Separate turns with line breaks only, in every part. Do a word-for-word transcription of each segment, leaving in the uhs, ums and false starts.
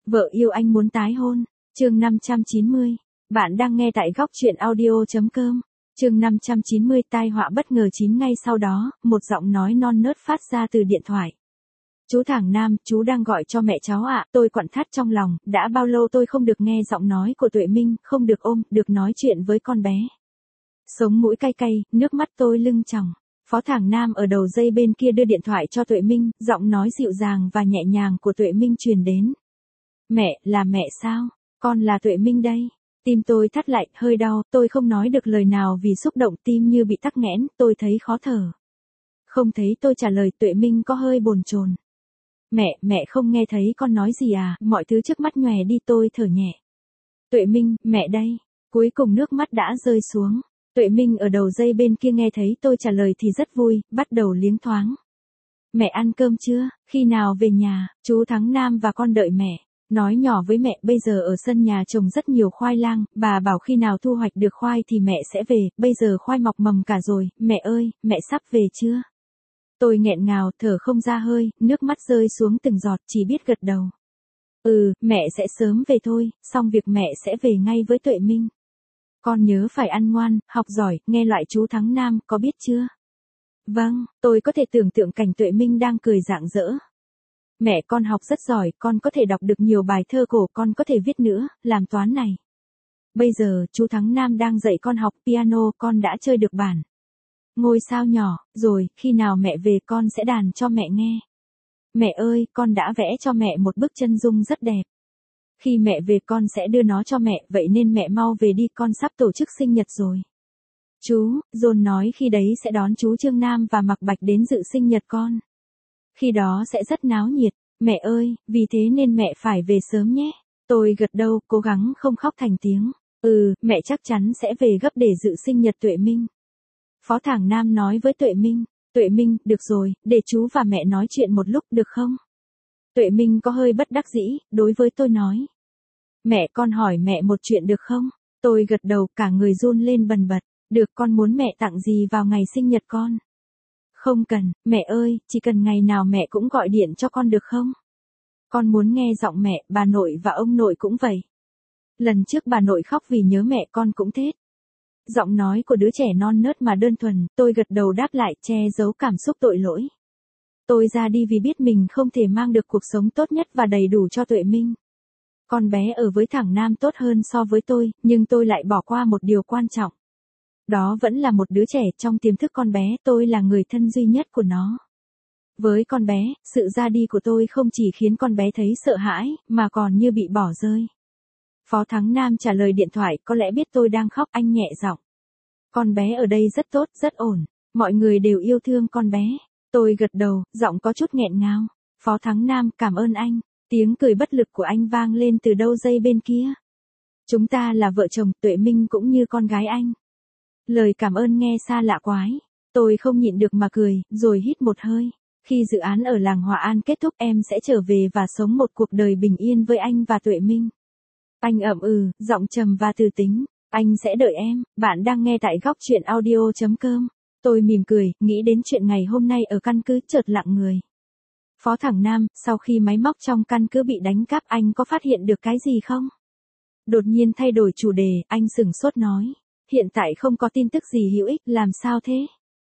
Vợ yêu anh muốn tái hôn. Chương năm trăm chín mươi. Bạn đang nghe tại góc truyện audio chấm com. Chương năm trăm chín mươi. Tai họa bất ngờ. Chín ngay sau đó, một giọng nói non nớt phát ra từ điện thoại. Chú Thảng Nam, chú đang gọi cho mẹ cháu ạ. Tôi quặn thắt trong lòng, đã bao lâu tôi không được nghe giọng nói của Tuệ Minh, không được ôm, được nói chuyện với con bé. Sống mũi cay cay, nước mắt tôi lưng tròng. Phó Thảng Nam ở đầu dây bên kia đưa điện thoại cho Tuệ Minh, giọng nói dịu dàng và nhẹ nhàng của Tuệ Minh truyền đến. Mẹ, là mẹ sao? Con là Tuệ Minh đây. Tim tôi thắt lại, hơi đau, tôi không nói được lời nào vì xúc động, tim như bị tắc nghẽn, tôi thấy khó thở. Không thấy tôi trả lời, Tuệ Minh có hơi bồn chồn. Mẹ, mẹ không nghe thấy con nói gì à? Mọi thứ trước mắt nhòe đi, tôi thở nhẹ. Tuệ Minh, mẹ đây. Cuối cùng nước mắt đã rơi xuống. Tuệ Minh ở đầu dây bên kia nghe thấy tôi trả lời thì rất vui, bắt đầu liếng thoáng. Mẹ ăn cơm chưa? Khi nào về nhà? Chú Thắng Nam và con đợi mẹ. Nói nhỏ với mẹ, bây giờ ở sân nhà trồng rất nhiều khoai lang, bà bảo khi nào thu hoạch được khoai thì mẹ sẽ về, bây giờ khoai mọc mầm cả rồi, mẹ ơi, mẹ sắp về chưa? Tôi nghẹn ngào, thở không ra hơi, nước mắt rơi xuống từng giọt, chỉ biết gật đầu. Ừ, mẹ sẽ sớm về thôi, xong việc mẹ sẽ về ngay với Tuệ Minh. Con nhớ phải ăn ngoan, học giỏi, nghe loại chú Thắng Nam, có biết chưa? Vâng, tôi có thể tưởng tượng cảnh Tuệ Minh đang cười rạng rỡ. Mẹ con học rất giỏi, con có thể đọc được nhiều bài thơ cổ, con có thể viết nữa, làm toán này. Bây giờ, chú Thắng Nam đang dạy con học piano, con đã chơi được bản Ngôi sao nhỏ, rồi, khi nào mẹ về con sẽ đàn cho mẹ nghe. Mẹ ơi, con đã vẽ cho mẹ một bức chân dung rất đẹp. Khi mẹ về con sẽ đưa nó cho mẹ, vậy nên mẹ mau về đi, con sắp tổ chức sinh nhật rồi. Chú, John nói khi đấy sẽ đón chú Trương Nam và Mạc Bạch đến dự sinh nhật con. Khi đó sẽ rất náo nhiệt, mẹ ơi, vì thế nên mẹ phải về sớm nhé. Tôi gật đầu, cố gắng không khóc thành tiếng. Ừ, mẹ chắc chắn sẽ về gấp để dự sinh nhật Tuệ Minh. Phó Thảng Nam nói với Tuệ Minh. Tuệ Minh, được rồi, để chú và mẹ nói chuyện một lúc được không? Tuệ Minh có hơi bất đắc dĩ, đối với tôi nói. Mẹ, con hỏi mẹ một chuyện được không? Tôi gật đầu, cả người run lên bần bật. Được, con muốn mẹ tặng gì vào ngày sinh nhật con? Không cần, mẹ ơi, chỉ cần ngày nào mẹ cũng gọi điện cho con được không? Con muốn nghe giọng mẹ, bà nội và ông nội cũng vậy. Lần trước bà nội khóc vì nhớ mẹ, con cũng thế. Giọng nói của đứa trẻ non nớt mà đơn thuần, tôi gật đầu đáp lại, che giấu cảm xúc tội lỗi. Tôi ra đi vì biết mình không thể mang được cuộc sống tốt nhất và đầy đủ cho Tuệ Minh. Con bé ở với Thảng Nam tốt hơn so với tôi, nhưng tôi lại bỏ qua một điều quan trọng. Đó vẫn là một đứa trẻ, trong tiềm thức con bé, tôi là người thân duy nhất của nó. Với con bé, sự ra đi của tôi không chỉ khiến con bé thấy sợ hãi, mà còn như bị bỏ rơi. Phó Thắng Nam trả lời điện thoại, có lẽ biết tôi đang khóc, anh nhẹ giọng. Con bé ở đây rất tốt, rất ổn, mọi người đều yêu thương con bé. Tôi gật đầu, giọng có chút nghẹn ngào. Phó Thắng Nam, cảm ơn anh. Tiếng cười bất lực của anh vang lên từ đâu dây bên kia. Chúng ta là vợ chồng, Tuệ Minh cũng như con gái anh. Lời cảm ơn nghe xa lạ quái. Tôi không nhịn được mà cười, rồi hít một hơi. Khi dự án ở làng Hòa An kết thúc em sẽ trở về và sống một cuộc đời bình yên với anh và Tuệ Minh. Anh ậm ừ, giọng trầm và từ tính. Anh sẽ đợi em. Bạn đang nghe tại góc truyện audio chấm com. Tôi mỉm cười, nghĩ đến chuyện ngày hôm nay ở căn cứ, chợt lặng người. Phó Thảng Nam, sau khi máy móc trong căn cứ bị đánh cắp, anh có phát hiện được cái gì không? Đột nhiên thay đổi chủ đề, anh sửng sốt nói. Hiện tại không có tin tức gì hữu ích, làm sao thế?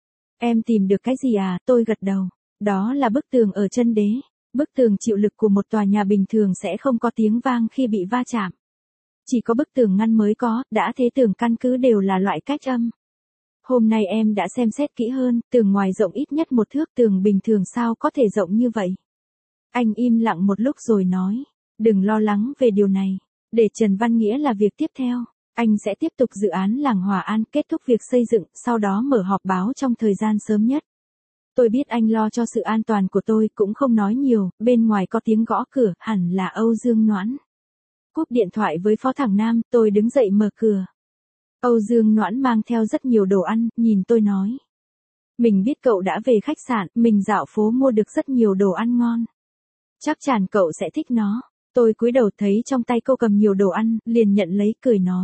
Em tìm được cái gì à? Tôi gật đầu. Đó là bức tường ở chân đế. Bức tường chịu lực của một tòa nhà bình thường sẽ không có tiếng vang khi bị va chạm. Chỉ có bức tường ngăn mới có, đã thế tường căn cứ đều là loại cách âm. Hôm nay em đã xem xét kỹ hơn, tường ngoài rộng ít nhất một thước, tường bình thường sao có thể rộng như vậy? Anh im lặng một lúc rồi nói. Đừng lo lắng về điều này. Để Trần Văn Nghĩa là việc tiếp theo. Anh sẽ tiếp tục dự án làng Hòa An, kết thúc việc xây dựng, sau đó mở họp báo trong thời gian sớm nhất. Tôi biết anh lo cho sự an toàn của tôi, cũng không nói nhiều, bên ngoài có tiếng gõ cửa, hẳn là Âu Dương Noãn. Cúp điện thoại với Phó Thảng Nam, tôi đứng dậy mở cửa. Âu Dương Noãn mang theo rất nhiều đồ ăn, nhìn tôi nói. Mình biết cậu đã về khách sạn, mình dạo phố mua được rất nhiều đồ ăn ngon. Chắc chắn cậu sẽ thích nó. Tôi cúi đầu thấy trong tay cô cầm nhiều đồ ăn, liền nhận lấy, cười nói.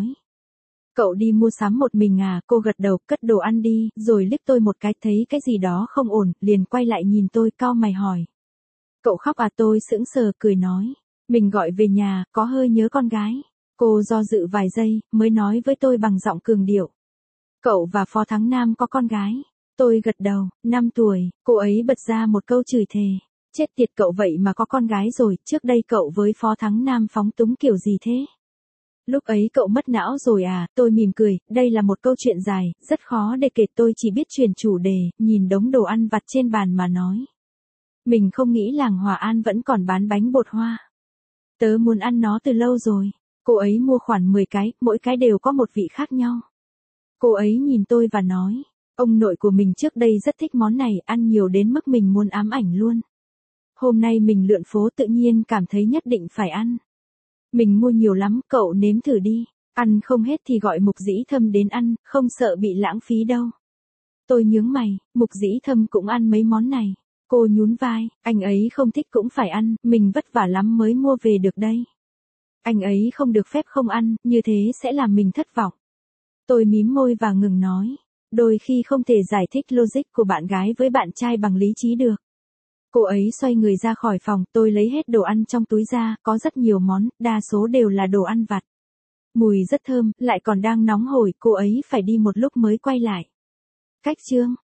Cậu đi mua sắm một mình à? Cô gật đầu, cất đồ ăn đi, rồi liếc tôi một cái, thấy cái gì đó không ổn, liền quay lại nhìn tôi, cau mày hỏi. Cậu khóc à? Tôi sững sờ, cười nói. Mình gọi về nhà, có hơi nhớ con gái. Cô do dự vài giây, mới nói với tôi bằng giọng cường điệu. Cậu và Phó Thắng Nam có con gái. Tôi gật đầu, năm tuổi, cô ấy bật ra một câu chửi thề. Chết tiệt cậu vậy mà có con gái rồi, trước đây cậu với Phó Thắng Nam phóng túng kiểu gì thế? Lúc ấy cậu mất não rồi à, tôi mỉm cười, đây là một câu chuyện dài, rất khó để kể, tôi chỉ biết chuyển chủ đề, nhìn đống đồ ăn vặt trên bàn mà nói. Mình không nghĩ làng Hòa An vẫn còn bán bánh bột hoa. Tớ muốn ăn nó từ lâu rồi. Cô ấy mua khoảng mười cái, mỗi cái đều có một vị khác nhau. Cô ấy nhìn tôi và nói, ông nội của mình trước đây rất thích món này, ăn nhiều đến mức mình muốn ám ảnh luôn. Hôm nay mình lượn phố tự nhiên cảm thấy nhất định phải ăn. Mình mua nhiều lắm, cậu nếm thử đi. Ăn không hết thì gọi Mục Dĩ Thâm đến ăn, không sợ bị lãng phí đâu. Tôi nhướng mày, Mục Dĩ Thâm cũng ăn mấy món này. Cô nhún vai, anh ấy không thích cũng phải ăn, mình vất vả lắm mới mua về được đây. Anh ấy không được phép không ăn, như thế sẽ làm mình thất vọng. Tôi mím môi và ngừng nói. Đôi khi không thể giải thích logic của bạn gái với bạn trai bằng lý trí được. Cô ấy xoay người ra khỏi phòng, tôi lấy hết đồ ăn trong túi ra, có rất nhiều món, đa số đều là đồ ăn vặt. Mùi rất thơm, lại còn đang nóng hổi, cô ấy phải đi một lúc mới quay lại. Cách chương